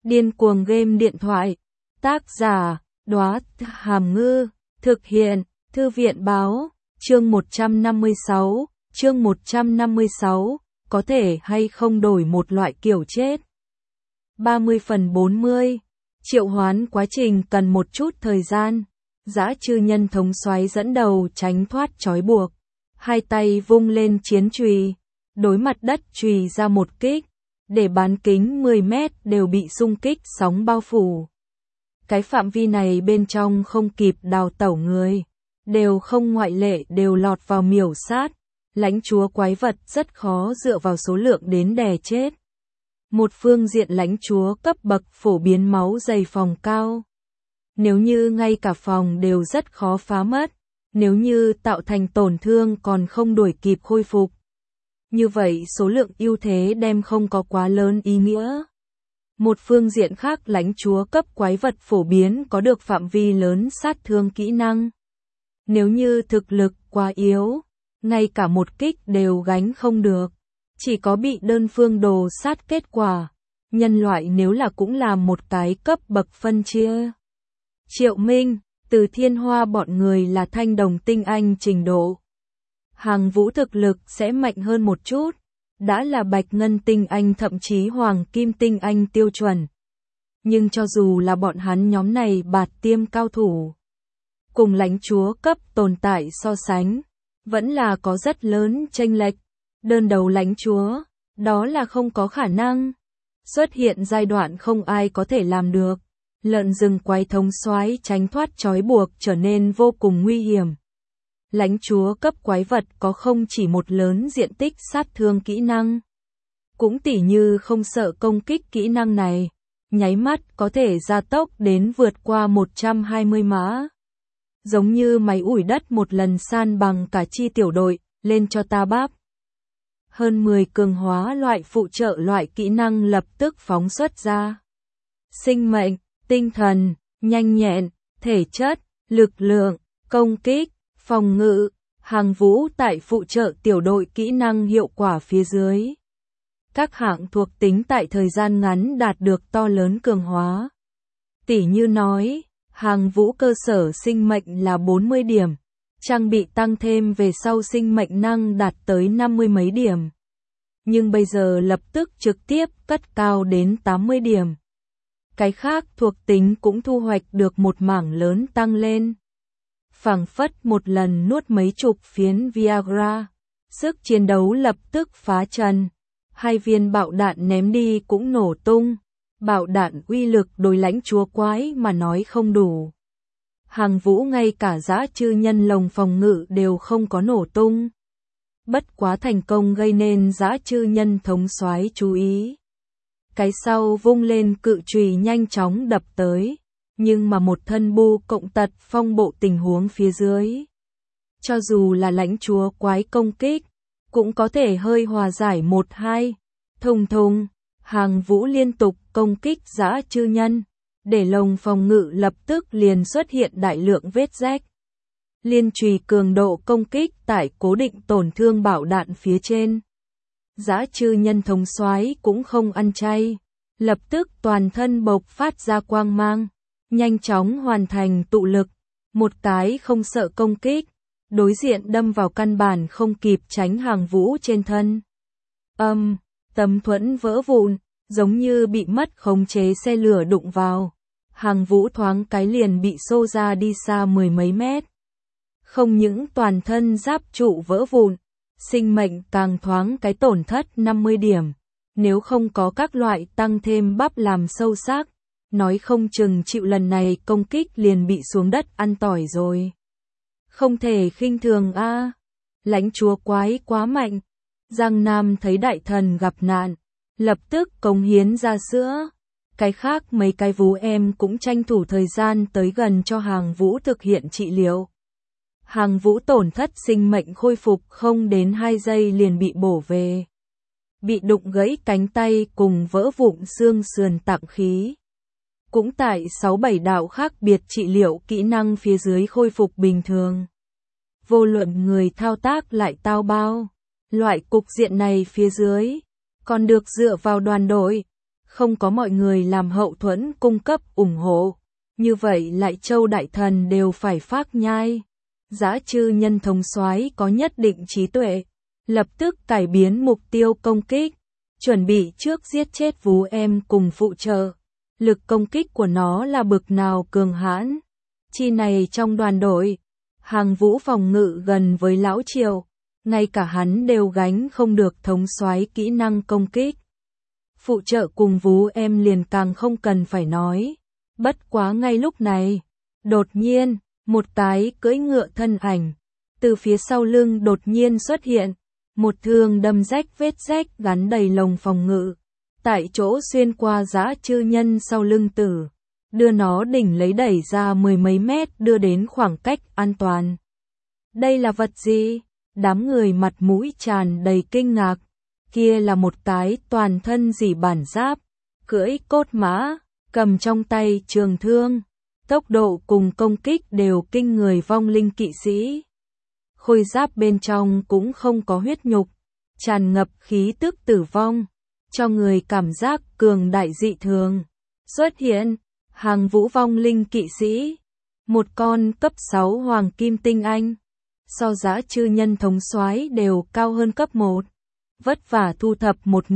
Điên cuồng game điện thoại. Tác giả, Đóa Hàm Ngư. Thực hiện, Thư viện Báo. Chương 156, có thể hay không đổi một loại kiểu chết. 30/40. Triệu hoán quá trình cần một chút thời gian. Dã chư nhân thống soái dẫn đầu tránh thoát trói buộc. Hai tay vung lên chiến chùy, đối mặt đất chùy ra một kích, để bán kính 10 mét đều bị xung kích sóng bao phủ. Cái phạm vi này bên trong không kịp đào tẩu người, đều không ngoại lệ đều lọt vào miểu sát. Lãnh chúa quái vật rất khó dựa vào số lượng đến đè chết. Một phương diện lãnh chúa cấp bậc phổ biến máu dày phòng cao. Nếu như ngay cả phòng đều rất khó phá mất, nếu như tạo thành tổn thương còn không đuổi kịp khôi phục. Như vậy số lượng ưu thế đem không có quá lớn ý nghĩa. Một phương diện khác lãnh chúa cấp quái vật phổ biến có được phạm vi lớn sát thương kỹ năng. Nếu như thực lực quá yếu, ngay cả một kích đều gánh không được, chỉ có bị đơn phương đồ sát kết quả. Nhân loại nếu là cũng là một cái cấp bậc phân chia. Triệu Minh, Từ Thiên Hoa bọn người là thanh đồng tinh anh trình độ. Hàng Vũ thực lực sẽ mạnh hơn một chút, đã là bạch ngân tinh anh thậm chí hoàng kim tinh anh tiêu chuẩn. Nhưng cho dù là bọn hắn nhóm này bạt tiêm cao thủ, cùng lãnh chúa cấp tồn tại so sánh, vẫn là có rất lớn chênh lệch. Đơn đầu lãnh chúa, đó là không có khả năng. Xuất hiện giai đoạn không ai có thể làm được. Lợn rừng quái thống soái tránh thoát trói buộc trở nên vô cùng nguy hiểm. Lãnh chúa cấp quái vật có không chỉ một lớn diện tích sát thương kỹ năng. Cũng tỉ như không sợ công kích kỹ năng này, nháy mắt có thể gia tốc đến vượt qua 120 mã. Giống như máy ủi đất một lần san bằng cả chi tiểu đội, lên cho ta bắp. Hơn 10 cường hóa loại phụ trợ loại kỹ năng lập tức phóng xuất ra. Sinh mệnh, tinh thần, nhanh nhẹn, thể chất, lực lượng, công kích, phòng ngự, Hàng Vũ tại phụ trợ tiểu đội kỹ năng hiệu quả phía dưới. Các hạng thuộc tính tại thời gian ngắn đạt được to lớn cường hóa. Tỉ như nói, Hàng Vũ cơ sở sinh mệnh là 40 điểm, trang bị tăng thêm về sau sinh mệnh năng đạt tới 50 mấy điểm. Nhưng bây giờ lập tức trực tiếp cất cao đến 80 điểm. Cái khác thuộc tính cũng thu hoạch được một mảng lớn tăng lên. Phảng phất một lần nuốt mấy chục phiến Viagra, sức chiến đấu lập tức phá trần. 2 viên bạo đạn ném đi cũng nổ tung. Bạo đạn uy lực đối lãnh chúa quái mà nói không đủ. Hàng Vũ ngay cả dã chư nhân lồng phòng ngự đều không có nổ tung. Bất quá thành công gây nên dã chư nhân thống soái chú ý. Cái sau vung lên cự chùy nhanh chóng đập tới, nhưng mà một thân bu cộng tật phong bộ tình huống phía dưới. Cho dù là lãnh chúa quái công kích, cũng có thể hơi hòa giải 1-2. Thùng thùng, Hàng Vũ liên tục công kích dã chư nhân, để lồng phòng ngự lập tức liền xuất hiện đại lượng vết rách. Liên chùy cường độ công kích tại cố định tổn thương bảo đạn phía trên. Dã chư nhân thống soái cũng không ăn chay, lập tức toàn thân bộc phát ra quang mang, nhanh chóng hoàn thành tụ lực, một cái không sợ công kích, đối diện đâm vào căn bản không kịp tránh Hàng Vũ trên thân. Tấm thuẫn vỡ vụn, giống như bị mất khống chế xe lửa đụng vào. Hàng Vũ thoáng cái liền bị xô ra đi xa 10 mấy mét. Không những toàn thân giáp trụ vỡ vụn, sinh mệnh càng thoáng cái tổn thất 50 điểm. Nếu không có các loại tăng thêm bắp làm sâu sắc, nói không chừng chịu lần này công kích liền bị xuống đất ăn tỏi rồi. Không thể khinh thường a. Lãnh chúa quái quá mạnh. Giang Nam thấy đại thần gặp nạn, lập tức cống hiến ra sữa. Cái khác mấy cái vú em cũng tranh thủ thời gian tới gần cho Hàng Vũ thực hiện trị liệu. Hàng Vũ tổn thất sinh mệnh khôi phục không đến 2 giây liền bị bổ về. Bị đụng gãy cánh tay cùng vỡ vụn xương sườn tạng khí. Cũng tại 6-7 đạo khác biệt trị liệu kỹ năng phía dưới khôi phục bình thường. Vô luận người thao tác lại tao bao. Loại cục diện này phía dưới, còn được dựa vào đoàn đội. không có mọi người làm hậu thuẫn cung cấp ủng hộ, như vậy lại Châu đại thần đều phải phác nhai. Dã Chư Nhân thống soái có nhất định trí tuệ, lập tức cải biến mục tiêu công kích, chuẩn bị trước giết chết Vú Em cùng phụ trợ. Lực công kích của nó là bực nào cường hãn. Chi này trong đoàn đội, Hàng Vũ phòng ngự gần với Lão Triệu, ngay cả hắn đều gánh không được thống soái kỹ năng công kích. Phụ trợ cùng Vú Em liền càng không cần phải nói. Bất quá ngay lúc này, đột nhiên, một cái cưỡi ngựa thân ảnh, từ phía sau lưng đột nhiên xuất hiện, một thương đâm rách vết rách gắn đầy lồng phòng ngự, tại chỗ xuyên qua Dã Chư Nhân sau lưng tử, đưa nó đỉnh lấy đẩy ra mười mấy mét đưa đến khoảng cách an toàn. Đây là vật gì? Đám người mặt mũi tràn đầy kinh ngạc, kia là một cái toàn thân rỉ bản giáp, cưỡi cốt mã, cầm trong tay trường thương, tốc độ cùng công kích đều kinh người vong linh kỵ sĩ. Khôi giáp bên trong cũng không có huyết nhục, tràn ngập khí tức tử vong, cho người cảm giác cường đại dị thường. Xuất hiện, Hàng Vũ vong linh kỵ sĩ, một con cấp 6 hoàng kim tinh anh, so Dã Chư Nhân thống soái đều cao hơn cấp 1. Vất vả thu thập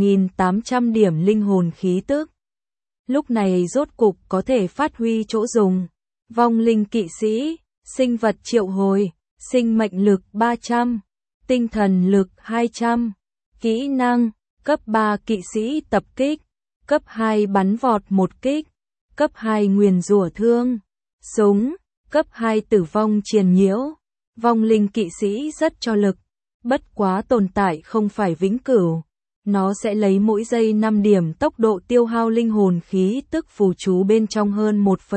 1.800 điểm linh hồn khí tức. Lúc này rốt cục có thể phát huy chỗ dùng. Vong linh kỵ sĩ, sinh vật triệu hồi, sinh mệnh lực 300, tinh thần lực 200, kỹ năng, cấp 3 kỵ sĩ tập kích, cấp 2 bắn vọt một kích, cấp 2 nguyền rủa thương, súng, cấp 2 tử vong triền nhiễu. Vong linh kỵ sĩ rất cho lực, bất quá tồn tại không phải vĩnh cửu. Nó sẽ lấy mỗi giây 5 điểm tốc độ tiêu hao linh hồn khí tức phù chú bên trong hơn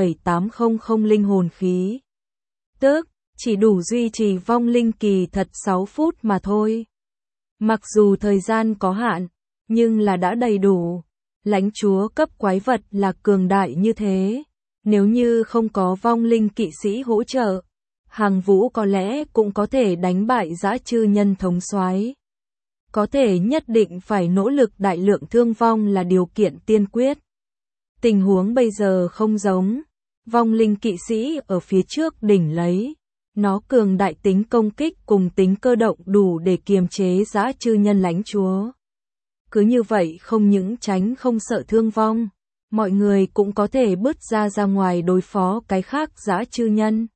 1,800 linh hồn khí. Tức, chỉ đủ duy trì vong linh kỳ thật 6 phút mà thôi. Mặc dù thời gian có hạn, nhưng là đã đầy đủ. Lãnh chúa cấp quái vật là cường đại như thế. Nếu như không có vong linh kỵ sĩ hỗ trợ, Hàng Vũ có lẽ cũng có thể đánh bại Dã Chư Nhân thống soái. Có thể nhất định phải nỗ lực đại lượng thương vong là điều kiện tiên quyết. Tình huống bây giờ không giống. Vong linh kỵ sĩ ở phía trước đỉnh lấy. Nó cường đại tính công kích cùng tính cơ động đủ để kiềm chế Dã Chư Nhân lãnh chúa. Cứ như vậy không những tránh không sợ thương vong, mọi người cũng có thể bứt ra ngoài đối phó cái khác Dã Chư Nhân.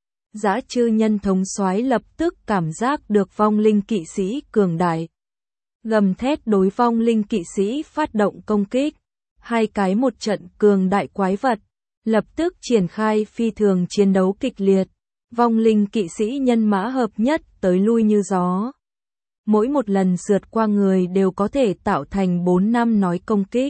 Dã Chư Nhân thống soái lập tức cảm giác được vong linh kỵ sĩ cường đại. Gầm thét đối vong linh kỵ sĩ phát động công kích. Hai cái một trận cường đại quái vật, lập tức triển khai phi thường chiến đấu kịch liệt. Vong linh kỵ sĩ nhân mã hợp nhất tới lui như gió. Mỗi một lần sượt qua người đều có thể tạo thành 4 năm nói công kích.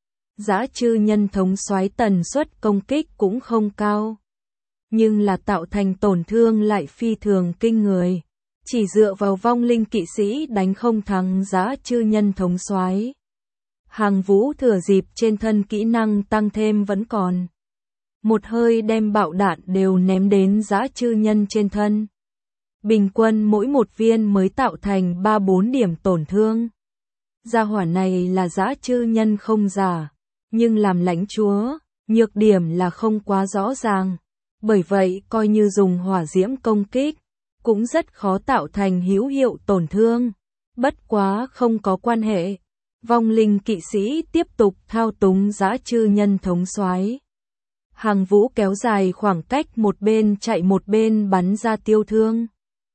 Dã Chư Nhân thống soái tần suất công kích cũng không cao, nhưng là tạo thành tổn thương lại phi thường kinh người. Chỉ dựa vào vong linh kỵ sĩ đánh không thắng Dã Chư Nhân thống soái. Hàng Vũ thừa dịp trên thân kỹ năng tăng thêm vẫn còn. Một hơi đem bạo đạn đều ném đến Dã Chư Nhân trên thân. Bình quân mỗi một viên mới tạo thành 3-4 điểm tổn thương. Gia hỏa này là Dã Chư Nhân không giả, nhưng làm lãnh chúa, nhược điểm là không quá rõ ràng. Bởi vậy coi như dùng hỏa diễm công kích, cũng rất khó tạo thành hữu hiệu tổn thương. Bất quá không có quan hệ. Vong linh kỵ sĩ tiếp tục thao túng Dã Chư Nhân thống soái. Hàng Vũ kéo dài khoảng cách, một bên chạy một bên bắn ra tiêu thương.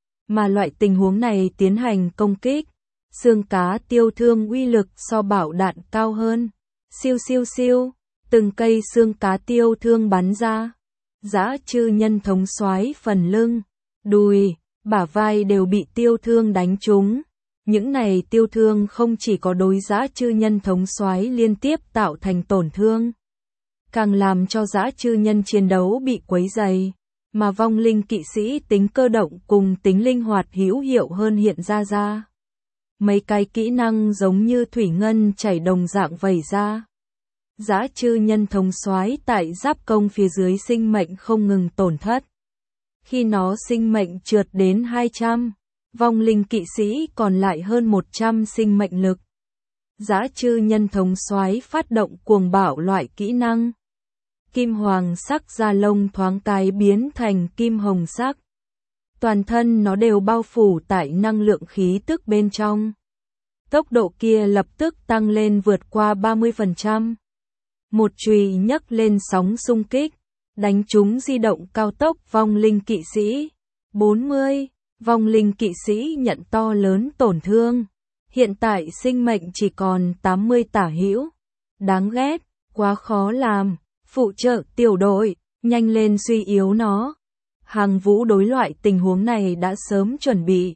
Mà loại tình huống này tiến hành công kích, xương cá tiêu thương uy lực so bảo đạn cao hơn. Siêu siêu siêu, từng cây xương cá tiêu thương bắn ra. Dã Chư Nhân thống soái phần lưng, đùi, bả vai đều bị tiêu thương đánh trúng. Những này tiêu thương không chỉ có đối Dã Chư Nhân thống soái liên tiếp tạo thành tổn thương, càng làm cho Dã Chư Nhân chiến đấu bị quấy rầy, mà vong linh kỵ sĩ tính cơ động cùng tính linh hoạt hữu hiệu hơn hiện ra. Mấy cái kỹ năng giống như thủy ngân chảy đồng dạng vẩy ra. Dã Chư Nhân thống soái tại giáp công phía dưới sinh mệnh không ngừng tổn thất. Khi nó sinh mệnh trượt đến 200, vong linh kỵ sĩ còn lại hơn 100 sinh mệnh lực. Dã chư nhân thống soái phát động cuồng bạo loại kỹ năng. Kim hoàng sắc da lông thoáng cái biến thành kim hồng sắc. Toàn thân nó đều bao phủ tại năng lượng khí tức bên trong. Tốc độ kia lập tức tăng lên vượt qua 30%. Một chùy nhấc lên sóng xung kích, đánh trúng di động cao tốc vong linh kỵ sĩ. 40, vong linh kỵ sĩ nhận to lớn tổn thương. Hiện tại sinh mệnh chỉ còn 80 tả hữu. Đáng ghét, quá khó làm. Phụ trợ tiểu đội, nhanh lên suy yếu nó. Hàng Vũ đối loại tình huống này đã sớm chuẩn bị.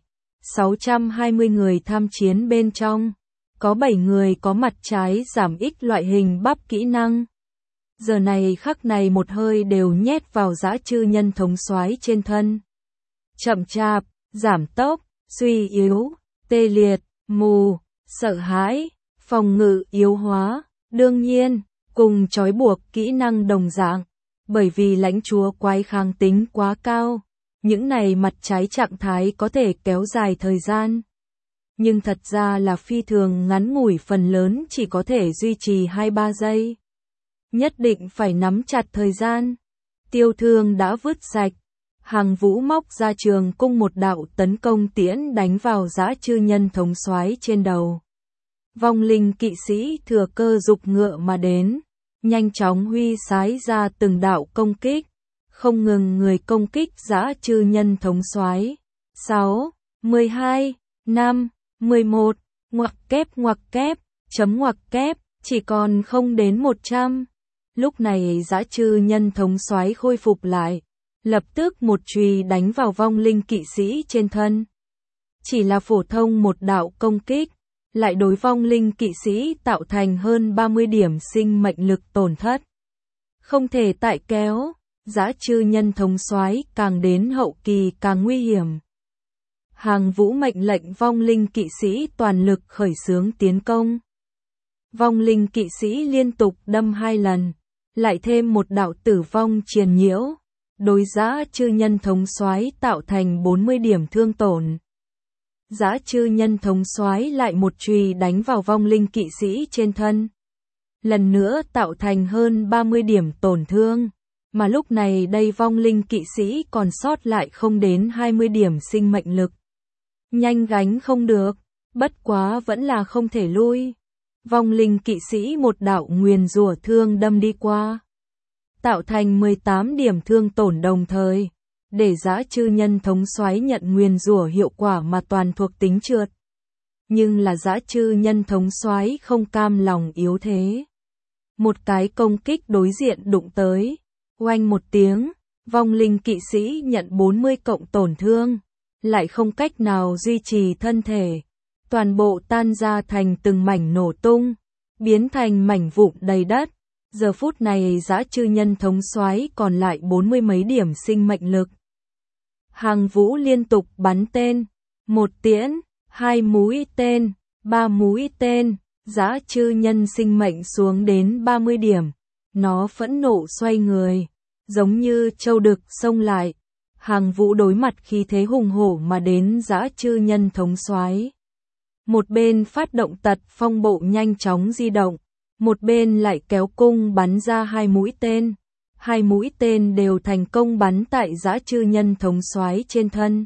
620 người tham chiến bên trong. Có 7 người có mặt trái giảm ích loại hình bắp kỹ năng. Giờ này khắc này một hơi đều nhét vào dã chư nhân thống soái trên thân. Chậm chạp, giảm tốc, suy yếu, tê liệt, mù, sợ hãi, phòng ngự yếu hóa, đương nhiên, cùng trói buộc kỹ năng đồng dạng, bởi vì lãnh chúa quái kháng tính quá cao, những này mặt trái trạng thái có thể kéo dài thời gian. Nhưng thật ra là phi thường ngắn ngủi, phần lớn chỉ có thể duy trì 2-3 giây. Nhất định phải nắm chặt thời gian. Tiêu thương đã vứt sạch. Hàng Vũ móc ra trường cung một đạo tấn công tiễn đánh vào dã chư nhân thống soái trên đầu. Vong linh kỵ sĩ thừa cơ giục ngựa mà đến, nhanh chóng huy sái ra từng đạo công kích, không ngừng người công kích dã chư nhân thống soái. 6, 12, 5, 11, ngoặc kép, chấm ngoặc kép, chỉ còn không đến 100. Lúc này dã chư nhân thống soái khôi phục lại, lập tức một chùy đánh vào vong linh kỵ sĩ trên thân. Chỉ là phổ thông một đạo công kích, lại đối vong linh kỵ sĩ tạo thành hơn 30 điểm sinh mệnh lực tổn thất. Không thể tại kéo, dã chư nhân thống soái càng đến hậu kỳ càng nguy hiểm. Hàng Vũ mệnh lệnh vong linh kỵ sĩ toàn lực khởi xướng tiến công. Vong linh kỵ sĩ liên tục đâm 2 lần, lại thêm một đạo tử vong triền nhiễu, đối dã chư nhân thống soái tạo thành 40 điểm thương tổn. Dã chư nhân thống soái lại một chùy đánh vào vong linh kỵ sĩ trên thân. Lần nữa tạo thành hơn 30 điểm tổn thương, mà lúc này đây vong linh kỵ sĩ còn sót lại không đến 20 điểm sinh mệnh lực. Nhanh gánh không được, bất quá vẫn là không thể lui. Vong linh kỵ sĩ một đạo nguyền rủa thương đâm đi qua, tạo thành 18 điểm thương tổn đồng thời, để dã chư nhân thống soái nhận nguyền rủa hiệu quả mà toàn thuộc tính trượt. Nhưng là dã chư nhân thống soái không cam lòng yếu thế. Một cái công kích đối diện đụng tới, oanh một tiếng, vong linh kỵ sĩ nhận 40 cộng tổn thương, lại không cách nào duy trì thân thể. Toàn bộ tan ra thành từng mảnh nổ tung, biến thành mảnh vụn đầy đất. Giờ phút này dã chư nhân thống soái còn lại 40 mấy điểm sinh mệnh lực. Hàng Vũ liên tục bắn tên, 1 tiễn, 2 mũi tên, 3 mũi tên, dã chư nhân sinh mệnh xuống đến 30 điểm. Nó phẫn nộ xoay người, giống như trâu đực xông lại. Hàng Vũ đối mặt khí thế hùng hổ mà đến dã chư nhân thống soái. Một bên phát động tật phong bộ nhanh chóng di động, một bên lại kéo cung bắn ra 2 mũi tên. 2 mũi tên đều thành công bắn tại dã chư nhân thống soái trên thân.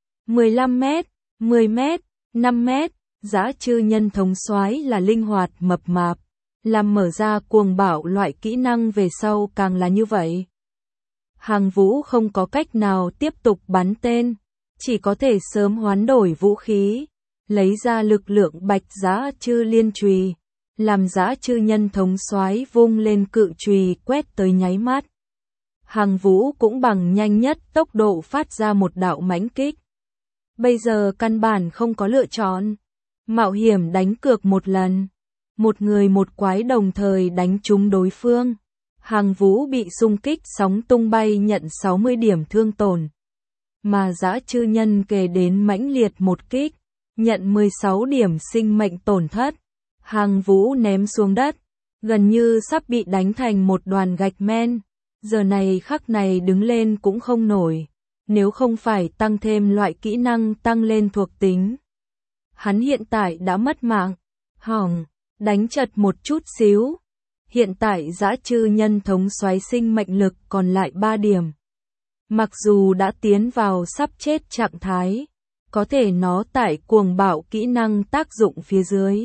15 mét, 10 mét, 5 mét, dã chư nhân thống soái là linh hoạt mập mạp, làm mở ra cuồng bạo loại kỹ năng về sau càng là như vậy. Hàng Vũ không có cách nào tiếp tục bắn tên, chỉ có thể sớm hoán đổi vũ khí, lấy ra lực lượng bạch dã chư liên chùy, làm dã chư nhân thống soái vung lên cự chùy quét tới nháy mắt. Hàng Vũ cũng bằng nhanh nhất tốc độ phát ra một đạo mãnh kích. Bây giờ căn bản không có lựa chọn, mạo hiểm đánh cược một lần, một người một quái đồng thời đánh trúng đối phương. Hàng Vũ bị xung kích sóng tung bay nhận 60 điểm thương tổn, mà dã chư nhân kề đến mãnh liệt một kích, nhận 16 điểm sinh mệnh tổn thất. Hàng Vũ ném xuống đất, gần như sắp bị đánh thành một đoàn gạch men. Giờ này khắc này đứng lên cũng không nổi, nếu không phải tăng thêm loại kỹ năng tăng lên thuộc tính. Hắn hiện tại đã mất mạng, hỏng, đánh chật một chút xíu. Hiện tại dã chư nhân thống soái sinh mệnh lực còn lại 3 điểm. Mặc dù đã tiến vào sắp chết trạng thái, có thể nó tại cuồng bạo kỹ năng tác dụng phía dưới.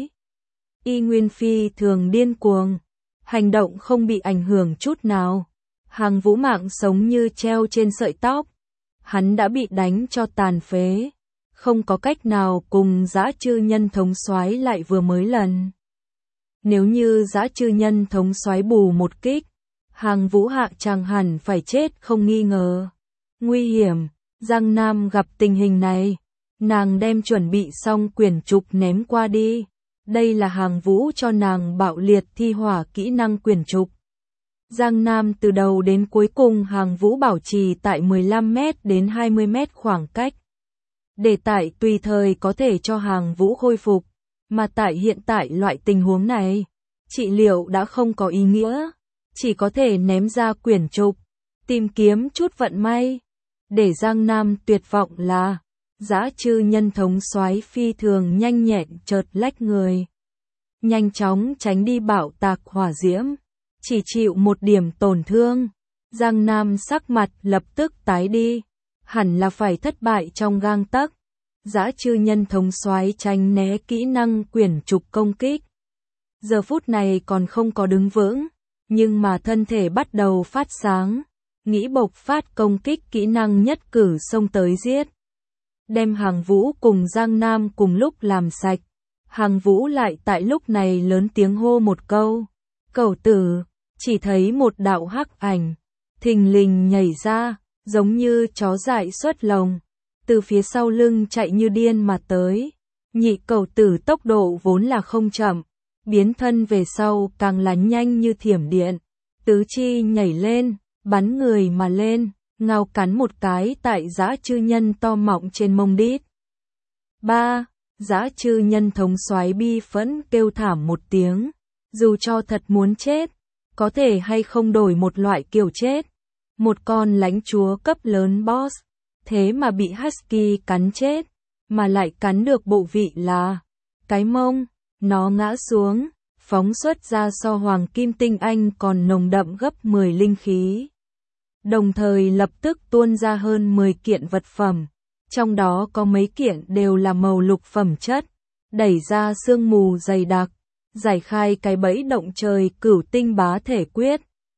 Y nguyên phi thường điên cuồng, hành động không bị ảnh hưởng chút nào. Hàng Vũ mạng sống như treo trên sợi tóc. Hắn đã bị đánh cho tàn phế, không có cách nào cùng dã chư nhân thống soái lại vừa mới lần. Nếu như dã chư nhân thống soái bù một kích, Hàng Vũ hạ chàng hẳn phải chết không nghi ngờ. Nguy hiểm, Giang Nam gặp tình hình này, nàng đem chuẩn bị xong quyển trục ném qua đi. Đây là Hàng Vũ cho nàng bạo liệt thi hỏa kỹ năng quyển trục. Giang Nam từ đầu đến cuối cùng Hàng Vũ bảo trì tại 15 mét đến 20 mét khoảng cách. Để tại tùy thời có thể cho Hàng Vũ khôi phục, mà tại hiện tại loại tình huống này, trị liệu đã không có ý nghĩa, chỉ có thể ném ra quyển trục, tìm kiếm chút vận may. Để Giang Nam tuyệt vọng là, dã chư nhân thống soái phi thường nhanh nhẹn chợt lách người. Nhanh chóng tránh đi bạo tạc hỏa diễm, chỉ chịu một điểm tổn thương. Giang Nam sắc mặt lập tức tái đi, hẳn là phải thất bại trong gang tấc. Dã chư nhân thống soái tránh né kỹ năng quyển trục công kích. Giờ phút này còn không có đứng vững, nhưng mà thân thể bắt đầu phát sáng, nghĩ bộc phát công kích kỹ năng nhất cử xông tới giết. Đem Hàng Vũ cùng Giang Nam cùng lúc làm sạch. Hàng Vũ lại tại lúc này lớn tiếng hô một câu. Cẩu tử, chỉ thấy một đạo hắc ảnh, thình lình nhảy ra, giống như chó dại xuất lồng. Từ phía sau lưng chạy như điên mà tới. Nhị cẩu tử tốc độ vốn là không chậm, biến thân về sau càng là nhanh như thiểm điện. Tứ chi nhảy lên, bắn người mà lên, ngao cắn một cái tại dã chư nhân to mọng trên mông đít. 3. Dã chư nhân thống soái bi phẫn kêu thảm một tiếng. Dù cho thật muốn chết, có thể hay không đổi một loại kiểu chết. Một con lãnh chúa cấp lớn boss, thế mà bị husky cắn chết, mà lại cắn được bộ vị là cái mông. Nó ngã xuống, phóng xuất ra so hoàng kim tinh anh còn nồng đậm gấp 10 linh khí. Đồng thời lập tức tuôn ra hơn 10 kiện vật phẩm, trong đó có mấy kiện đều là màu lục phẩm chất, đẩy ra sương mù dày đặc, giải khai cái bẫy động trời cửu tinh bá thể quyết.